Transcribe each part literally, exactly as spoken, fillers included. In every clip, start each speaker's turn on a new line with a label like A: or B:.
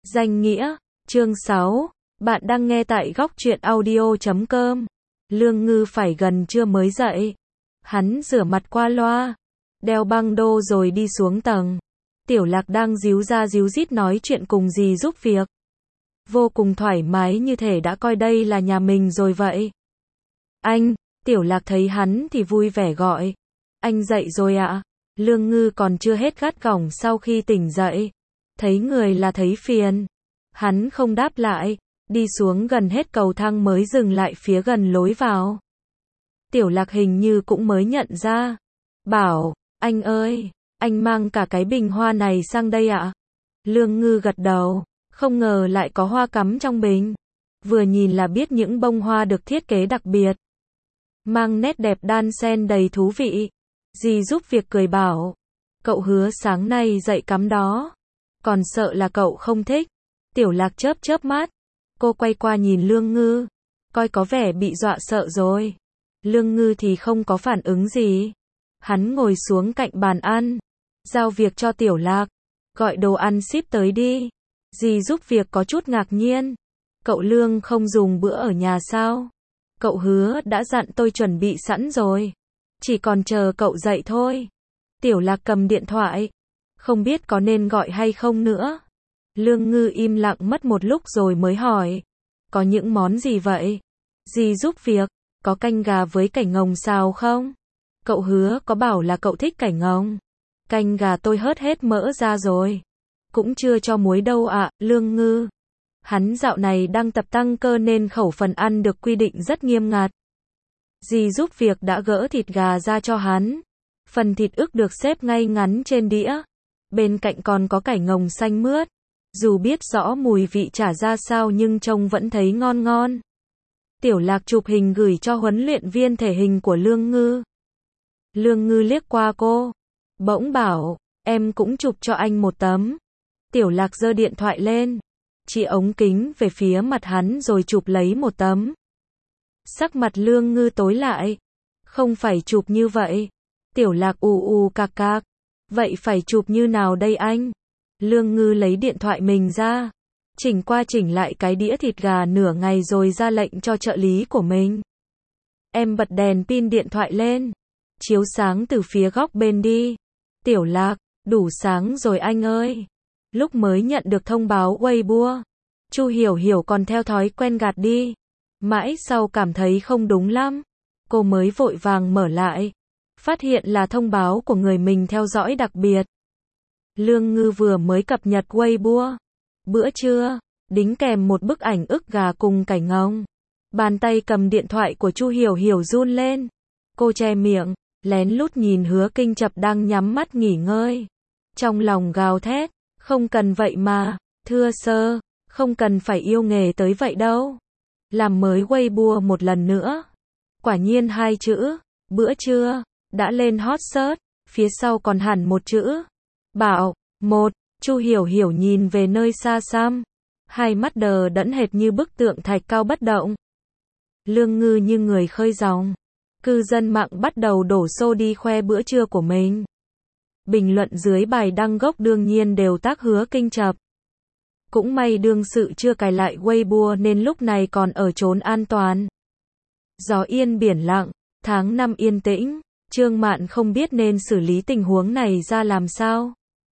A: Danh nghĩa, chương sáu, bạn đang nghe tại góc truyện audio chấm com. Lương Ngư phải gần trưa mới dậy. Hắn rửa mặt qua loa, đeo băng đô rồi đi xuống tầng. Tiểu Lạc đang díu ra díu dít nói chuyện cùng dì giúp việc. Vô cùng thoải mái như thể đã coi đây là nhà mình rồi vậy. Anh, Tiểu Lạc thấy hắn thì vui vẻ gọi. Anh dậy rồi ạ? Lương Ngư còn chưa hết gắt gỏng sau khi tỉnh dậy. Thấy người là thấy phiền. Hắn không đáp lại, đi xuống gần hết cầu thang mới dừng lại phía gần lối vào. Tiểu Lạc hình như cũng mới nhận ra. Bảo, anh ơi, anh mang cả cái bình hoa này sang đây ạ? Lương Ngư gật đầu, không ngờ lại có hoa cắm trong bình. Vừa nhìn là biết những bông hoa được thiết kế đặc biệt. Mang nét đẹp đan xen đầy thú vị. Dì giúp việc cười bảo, cậu hứa sáng nay dậy cắm đó. Còn sợ là cậu không thích. Tiểu Lạc chớp chớp mắt. Cô quay qua nhìn Lương Ngư. Coi có vẻ bị dọa sợ rồi. Lương Ngư thì không có phản ứng gì. Hắn ngồi xuống cạnh bàn ăn. Giao việc cho Tiểu Lạc. Gọi đồ ăn ship tới đi. Dì giúp việc có chút ngạc nhiên. Cậu Lương không dùng bữa ở nhà sao? Cậu hứa đã dặn tôi chuẩn bị sẵn rồi. Chỉ còn chờ cậu dậy thôi. Tiểu Lạc cầm điện thoại. Không biết có nên gọi hay không nữa. Lương Ngư im lặng mất một lúc rồi mới hỏi. Có những món gì vậy? Dì giúp việc, có canh gà với cải ngồng xào không? Cậu hứa có bảo là cậu thích cải ngồng. Canh gà tôi hớt hết mỡ ra rồi. Cũng chưa cho muối đâu ạ, Lương Ngư. Hắn dạo này đang tập tăng cơ nên khẩu phần ăn được quy định rất nghiêm ngặt. Dì giúp việc đã gỡ thịt gà ra cho hắn. Phần thịt ức được xếp ngay ngắn trên đĩa. Bên cạnh còn có cải ngồng xanh mướt. Dù biết rõ mùi vị chả ra sao nhưng trông vẫn thấy ngon ngon. Tiểu Lạc chụp hình gửi cho huấn luyện viên thể hình của Lương Ngư. Lương Ngư liếc qua cô. Bỗng bảo, em cũng chụp cho anh một tấm. Tiểu Lạc giơ điện thoại lên. Chỉ ống kính về phía mặt hắn rồi chụp lấy một tấm. Sắc mặt Lương Ngư tối lại. Không phải chụp như vậy. Tiểu Lạc ù ù cạc cạc. Vậy phải chụp như nào đây anh? Lương Ngư lấy điện thoại mình ra. Chỉnh qua chỉnh lại cái đĩa thịt gà nửa ngày rồi ra lệnh cho trợ lý của mình. Em bật đèn pin điện thoại lên. Chiếu sáng từ phía góc bên đi. Tiểu Lạc, đủ sáng rồi anh ơi. Lúc mới nhận được thông báo Weibo, Chu Hiểu Hiểu còn theo thói quen gạt đi. Mãi sau cảm thấy không đúng lắm. Cô mới vội vàng mở lại. Phát hiện là thông báo của người mình theo dõi đặc biệt. Lương Ngư vừa mới cập nhật Weibo. Bữa trưa, đính kèm một bức ảnh ức gà cùng cải ngồng. Bàn tay cầm điện thoại của Chu Hiểu Hiểu run lên. Cô che miệng, lén lút nhìn Hứa Kinh Chập đang nhắm mắt nghỉ ngơi. Trong lòng gào thét, không cần vậy mà, thưa sơ, không cần phải yêu nghề tới vậy đâu. Làm mới Weibo một lần nữa. Quả nhiên hai chữ, bữa trưa, đã lên hot search, phía sau còn hẳn một chữ. Bảo, một, Chu Hiểu Hiểu nhìn về nơi xa xăm. Hai mắt đờ đẫn hệt như bức tượng thạch cao bất động. Lương Ngư như người khơi dòng. Cư dân mạng bắt đầu đổ xô đi khoe bữa trưa của mình. Bình luận dưới bài đăng gốc đương nhiên đều tác Hứa Kinh Chập. Cũng may đương sự chưa cài lại Weibo nên lúc này còn ở chốn an toàn. Gió yên biển lặng, tháng năm yên tĩnh. Trương Mạn không biết nên xử lý tình huống này ra làm sao.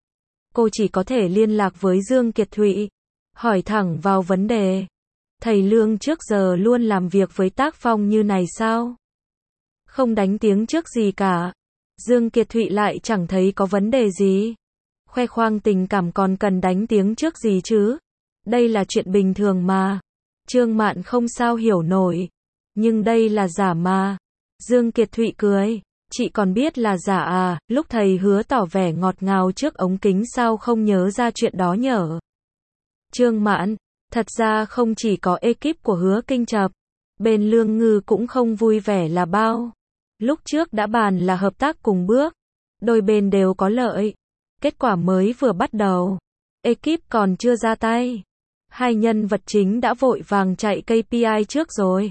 A: Cô chỉ có thể liên lạc với Dương Kiệt Thụy. Hỏi thẳng vào vấn đề. Thầy Lương trước giờ luôn làm việc với tác phong như này sao? Không đánh tiếng trước gì cả. Dương Kiệt Thụy lại chẳng thấy có vấn đề gì. Khoe khoang tình cảm còn cần đánh tiếng trước gì chứ? Đây là chuyện bình thường mà. Trương Mạn không sao hiểu nổi. Nhưng đây là giả mà. Dương Kiệt Thụy cười. Chị còn biết là giả à? Lúc thầy Hứa tỏ vẻ ngọt ngào trước ống kính sao không nhớ ra chuyện đó nhở? Trương Mạn, thật ra không chỉ có ekip của Hứa Kinh Chập. Bên Lương Ngư cũng không vui vẻ là bao. Lúc trước đã bàn là hợp tác cùng bước. Đôi bên đều có lợi. Kết quả mới vừa bắt đầu. Ekip còn chưa ra tay. Hai nhân vật chính đã vội vàng chạy ca pê i trước rồi.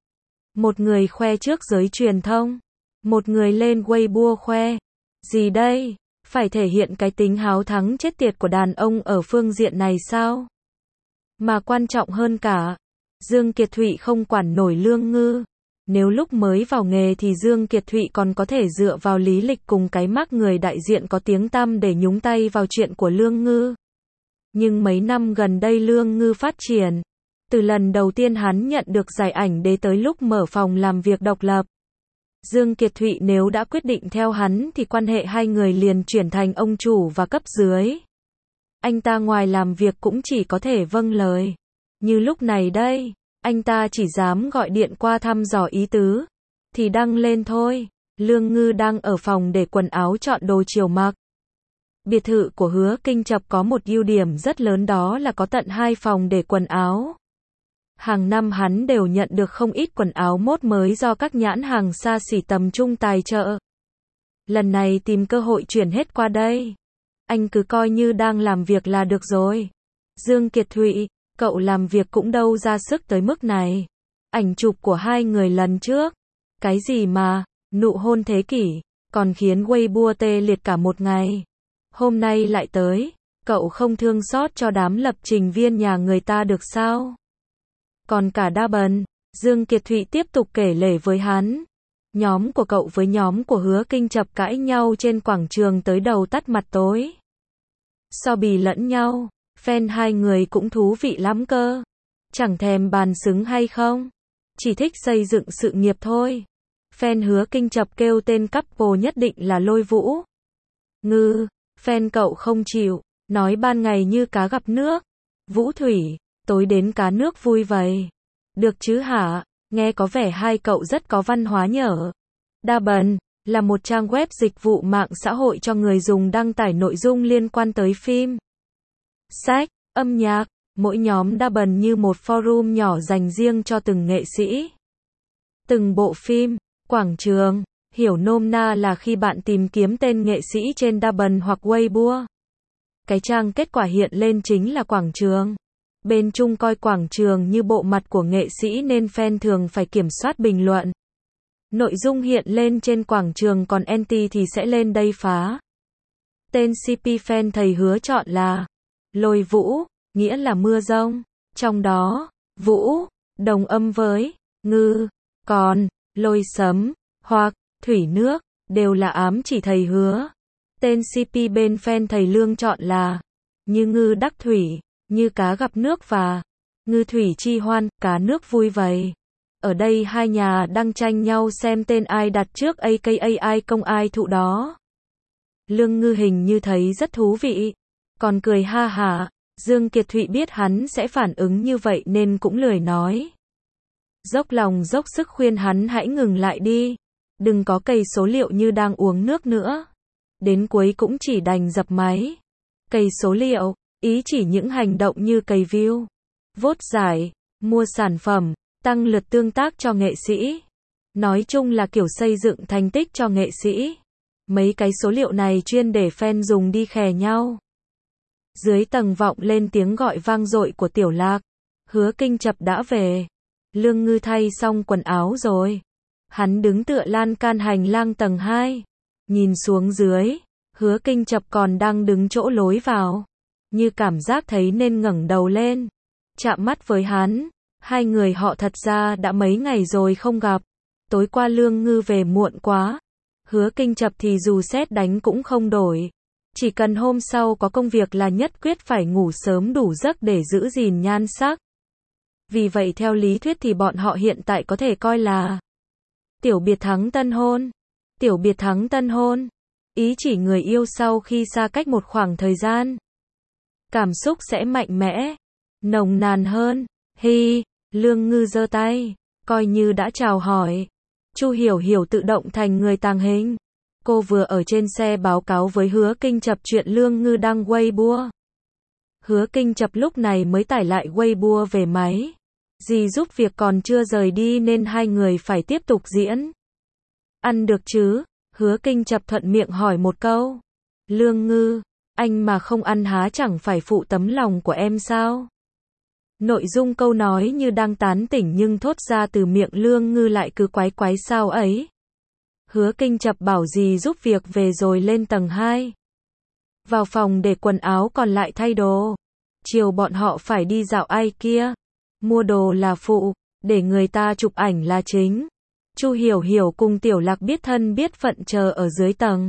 A: Một người khoe trước giới truyền thông. Một người lên Weibo khoe. Gì đây? Phải thể hiện cái tính háo thắng chết tiệt của đàn ông ở phương diện này sao? Mà quan trọng hơn cả, Dương Kiệt Thụy không quản nổi Lương Ngư. Nếu lúc mới vào nghề thì Dương Kiệt Thụy còn có thể dựa vào lý lịch cùng cái mác người đại diện có tiếng tăm để nhúng tay vào chuyện của Lương Ngư. Nhưng mấy năm gần đây Lương Ngư phát triển. Từ lần đầu tiên hắn nhận được giải ảnh đế tới lúc mở phòng làm việc độc lập. Dương Kiệt Thụy nếu đã quyết định theo hắn thì quan hệ hai người liền chuyển thành ông chủ và cấp dưới. Anh ta ngoài làm việc cũng chỉ có thể vâng lời. Như lúc này đây, anh ta chỉ dám gọi điện qua thăm dò ý tứ. Thì đăng lên thôi. Lương Ngư đang ở phòng để quần áo chọn đồ chiều mặc. Biệt thự của Hứa Kinh Chập có một ưu điểm rất lớn, đó là có tận hai phòng để quần áo. Hàng năm hắn đều nhận được không ít quần áo mốt mới do các nhãn hàng xa xỉ tầm trung tài trợ. Lần này tìm cơ hội chuyển hết qua đây. Anh cứ coi như đang làm việc là được rồi. Dương Kiệt Thụy, cậu làm việc cũng đâu ra sức tới mức này. Ảnh chụp của hai người lần trước. Cái gì mà, nụ hôn thế kỷ, còn khiến Weibo tê liệt cả một ngày. Hôm nay lại tới, cậu không thương xót cho đám lập trình viên nhà người ta được sao? Còn cả Double, Dương Kiệt Thụy tiếp tục kể lể với hắn. Nhóm của cậu với nhóm của Hứa Kinh Chập cãi nhau trên quảng trường tới đầu tắt mặt tối. So bì lẫn nhau, fan hai người cũng thú vị lắm cơ. Chẳng thèm bàn xứng hay không, chỉ thích xây dựng sự nghiệp thôi. Fan Hứa Kinh Chập kêu tên couple nhất định là Lôi Vũ. Ngư, fan cậu không chịu, nói ban ngày như cá gặp nước. Vũ Thủy, tối đến cá nước vui vậy. Được chứ hả? Nghe có vẻ hai cậu rất có văn hóa nhở. Double là một trang web dịch vụ mạng xã hội cho người dùng đăng tải nội dung liên quan tới phim, sách, âm nhạc. Mỗi nhóm Double như một forum nhỏ dành riêng cho từng nghệ sĩ, từng bộ phim, quảng trường. Hiểu nôm na là khi bạn tìm kiếm tên nghệ sĩ trên Double hoặc Weibo, cái trang kết quả hiện lên chính là quảng trường. Bên Trung coi quảng trường như bộ mặt của nghệ sĩ nên fan thường phải kiểm soát bình luận. Nội dung hiện lên trên quảng trường còn anti thì sẽ lên đây phá. Tên xê pê fan thầy Hứa chọn là Lôi Vũ, nghĩa là mưa rông. Trong đó, Vũ, đồng âm với Ngư, còn Lôi sấm, hoặc Thủy nước, đều là ám chỉ thầy Hứa. Tên xê pê bên fan thầy Lương chọn là Như Ngư đắc thủy, như cá gặp nước và Ngư thủy chi hoan, cá nước vui vầy. Ở đây hai nhà đang tranh nhau xem tên ai đặt trước a ca ai công ai thụ đó. Lương Ngư hình như thấy rất thú vị, còn cười ha hả. Dương Kiệt Thụy biết hắn sẽ phản ứng như vậy nên cũng lười nói. Dốc lòng dốc sức khuyên hắn hãy ngừng lại đi. Đừng có cày số liệu như đang uống nước nữa. Đến cuối cũng chỉ đành dập máy. Cày số liệu, ý chỉ những hành động như cày view, vote giải, mua sản phẩm, tăng lượt tương tác cho nghệ sĩ. Nói chung là kiểu xây dựng thành tích cho nghệ sĩ. Mấy cái số liệu này chuyên để fan dùng đi khè nhau. Dưới tầng vọng lên tiếng gọi vang dội của Tiểu Lạc. Hứa Kinh Chập đã về. Lương Ngư thay xong quần áo rồi. Hắn đứng tựa lan can hành lang tầng hai. Nhìn xuống dưới, Hứa Kinh Chập còn đang đứng chỗ lối vào. Như cảm giác thấy nên ngẩng đầu lên. Chạm mắt với hắn. Hai người họ thật ra đã mấy ngày rồi không gặp. Tối qua Lương Ngư về muộn quá. Hứa Kinh Chập thì dù sét đánh cũng không đổi. Chỉ cần hôm sau có công việc là nhất quyết phải ngủ sớm đủ giấc để giữ gìn nhan sắc. Vì vậy theo lý thuyết thì bọn họ hiện tại có thể coi là tiểu biệt thắng tân hôn. Tiểu biệt thắng tân hôn, ý chỉ người yêu sau khi xa cách một khoảng thời gian, cảm xúc sẽ mạnh mẽ, nồng nàn hơn. Hi, Lương Ngư giơ tay, coi như đã chào hỏi. Chu Hiểu Hiểu tự động thành người tàng hình. Cô vừa ở trên xe báo cáo với Hứa Kinh Chập chuyện Lương Ngư đăng Weibo. Hứa Kinh Chập lúc này mới tải lại Weibo về máy. Dì giúp việc còn chưa rời đi nên hai người phải tiếp tục diễn. Ăn được chứ? Hứa Kinh Chập thuận miệng hỏi một câu. Lương Ngư, anh mà không ăn há chẳng phải phụ tấm lòng của em sao? Nội dung câu nói như đang tán tỉnh nhưng thốt ra từ miệng Lương Ngư lại cứ quái quái sao ấy. Hứa Kinh Chập bảo dì giúp việc về rồi lên tầng hai. Vào phòng để quần áo còn lại thay đồ. Chiều bọn họ phải đi dạo ai kia. Mua đồ là phụ, để người ta chụp ảnh là chính. Chu Hiểu Hiểu cùng Tiểu Lạc biết thân biết phận chờ ở dưới tầng.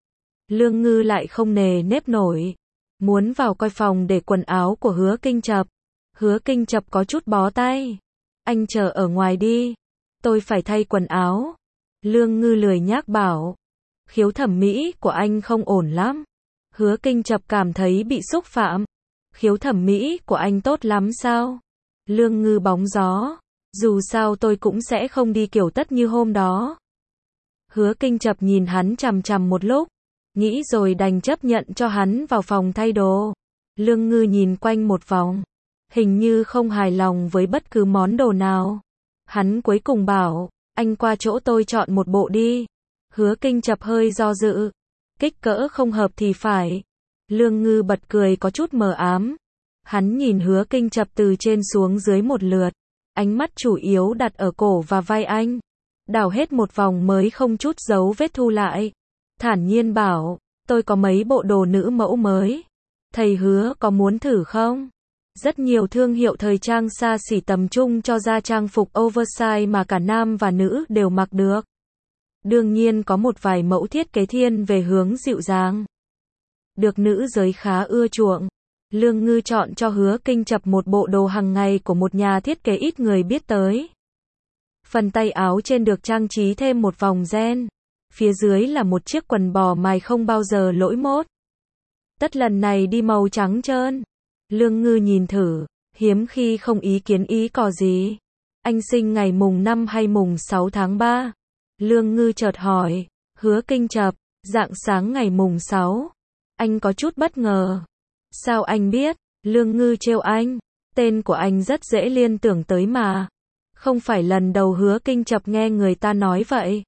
A: Lương Ngư lại không nề nếp nổi. Muốn vào coi phòng để quần áo của Hứa Kinh Chập. Hứa Kinh Chập có chút bó tay. Anh chờ ở ngoài đi. Tôi phải thay quần áo. Lương Ngư lười nhác bảo. Khiếu thẩm mỹ của anh không ổn lắm. Hứa Kinh Chập cảm thấy bị xúc phạm. Khiếu thẩm mỹ của anh tốt lắm sao? Lương Ngư bóng gió. Dù sao tôi cũng sẽ không đi kiểu tất như hôm đó. Hứa Kinh Chập nhìn hắn chằm chằm một lúc. Nghĩ rồi đành chấp nhận cho hắn vào phòng thay đồ. Lương Ngư nhìn quanh một vòng. Hình như không hài lòng với bất cứ món đồ nào. Hắn cuối cùng bảo, anh qua chỗ tôi chọn một bộ đi. Hứa Kinh Chập hơi do dự. Kích cỡ không hợp thì phải. Lương Ngư bật cười có chút mờ ám. Hắn nhìn Hứa Kinh Chập từ trên xuống dưới một lượt. Ánh mắt chủ yếu đặt ở cổ và vai anh. Đảo hết một vòng mới không chút dấu vết thu lại. Thản nhiên bảo, tôi có mấy bộ đồ nữ mẫu mới. Thầy Hứa có muốn thử không? Rất nhiều thương hiệu thời trang xa xỉ tầm trung cho ra trang phục oversize mà cả nam và nữ đều mặc được. Đương nhiên có một vài mẫu thiết kế thiên về hướng dịu dàng. Được nữ giới khá ưa chuộng. Lương Ngư chọn cho Hứa Kinh Chập một bộ đồ hàng ngày của một nhà thiết kế ít người biết tới. Phần tay áo trên được trang trí thêm một vòng ren. Phía dưới là một chiếc quần bò mài không bao giờ lỗi mốt. Tất lần này đi màu trắng trơn. Lương Ngư nhìn thử, hiếm khi không ý kiến ý cò gì. Anh sinh ngày mùng năm hay mùng sáu tháng ba? Lương Ngư chợt hỏi. Hứa Kinh Chập, rạng sáng ngày mùng sáu. Anh có chút bất ngờ. Sao anh biết? Lương Ngư trêu anh. Tên của anh rất dễ liên tưởng tới mà. Không phải lần đầu Hứa Kinh Chập nghe người ta nói vậy.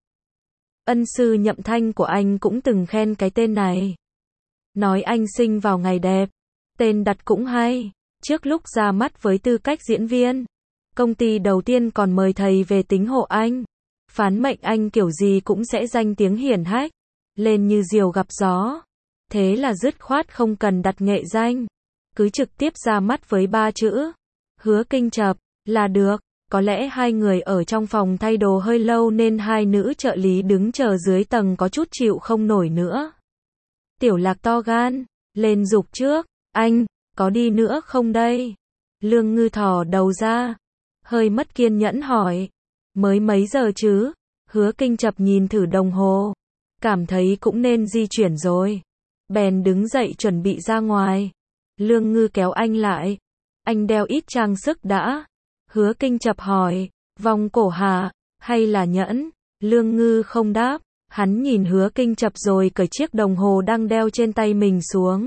A: Ân sư Nhậm Thanh của anh cũng từng khen cái tên này. Nói anh sinh vào ngày đẹp. Tên đặt cũng hay. Trước lúc ra mắt với tư cách diễn viên, công ty đầu tiên còn mời thầy về tính hộ anh. Phán mệnh anh kiểu gì cũng sẽ danh tiếng hiển hách. Lên như diều gặp gió. Thế là dứt khoát không cần đặt nghệ danh. Cứ trực tiếp ra mắt với ba chữ. Hứa Kinh Chập, là được. Có lẽ hai người ở trong phòng thay đồ hơi lâu nên hai nữ trợ lý đứng chờ dưới tầng có chút chịu không nổi nữa. Tiểu Lạc to gan, lên giục trước. Anh, có đi nữa không đây? Lương Ngư thò đầu ra. Hơi mất kiên nhẫn hỏi. Mới mấy giờ chứ? Hứa Kinh Chập nhìn thử đồng hồ. Cảm thấy cũng nên di chuyển rồi. Bèn đứng dậy chuẩn bị ra ngoài. Lương Ngư kéo anh lại. Anh đeo ít trang sức đã. Hứa Kinh Chập hỏi. Vòng cổ hả? Hay là nhẫn? Lương Ngư không đáp. Hắn nhìn Hứa Kinh Chập rồi cởi chiếc đồng hồ đang đeo trên tay mình xuống.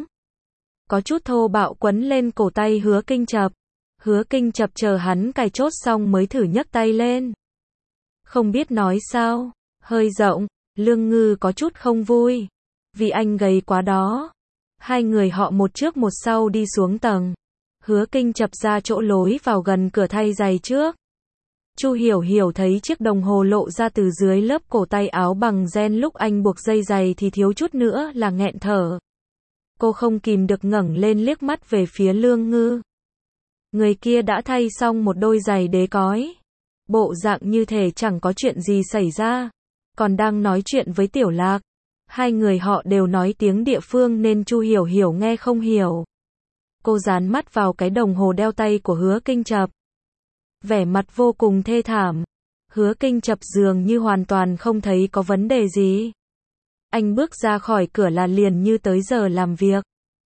A: Có chút thô bạo quấn lên cổ tay Hứa Kinh Chập. Hứa Kinh Chập chờ hắn cài chốt xong mới thử nhấc tay lên. Không biết nói sao. Hơi rộng. Lương Ngư có chút không vui. Vì anh gầy quá đó. Hai người họ một trước một sau đi xuống tầng. Hứa Kinh Chập ra chỗ lối vào gần cửa thay giày trước. Chu Hiểu Hiểu thấy chiếc đồng hồ lộ ra từ dưới lớp cổ tay áo bằng ren lúc anh buộc dây giày thì thiếu chút nữa là nghẹn thở. Cô không kìm được ngẩng lên liếc mắt về phía Lương Ngư. Người kia đã thay xong một đôi giày đế cói. Bộ dạng như thể chẳng có chuyện gì xảy ra. Còn đang nói chuyện với Tiểu Lạc. Hai người họ đều nói tiếng địa phương nên Chu Hiểu Hiểu nghe không hiểu. Cô dán mắt vào cái đồng hồ đeo tay của Hứa Kinh Chập. Vẻ mặt vô cùng thê thảm. Hứa Kinh Chập dường như hoàn toàn không thấy có vấn đề gì. Anh bước ra khỏi cửa là liền như tới giờ làm việc.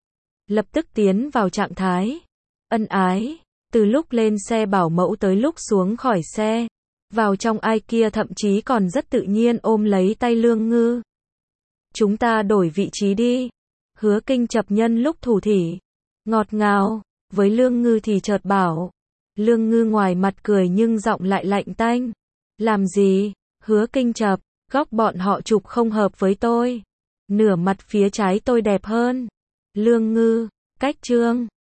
A: Lập tức tiến vào trạng thái ân ái. Từ lúc lên xe bảo mẫu tới lúc xuống khỏi xe. Vào trong ai kia thậm chí còn rất tự nhiên ôm lấy tay Lương Ngư. Chúng ta đổi vị trí đi. Hứa Kinh Chập nhân lúc thủ thỉ. Ngọt ngào. Với Lương Ngư thì chợt bảo. Lương Ngư ngoài mặt cười nhưng giọng lại lạnh tanh. Làm gì? Hứa Kinh Chập. Góc bọn họ chụp không hợp với tôi. Nửa mặt phía trái tôi đẹp hơn. Lương Ngư. Cách trương.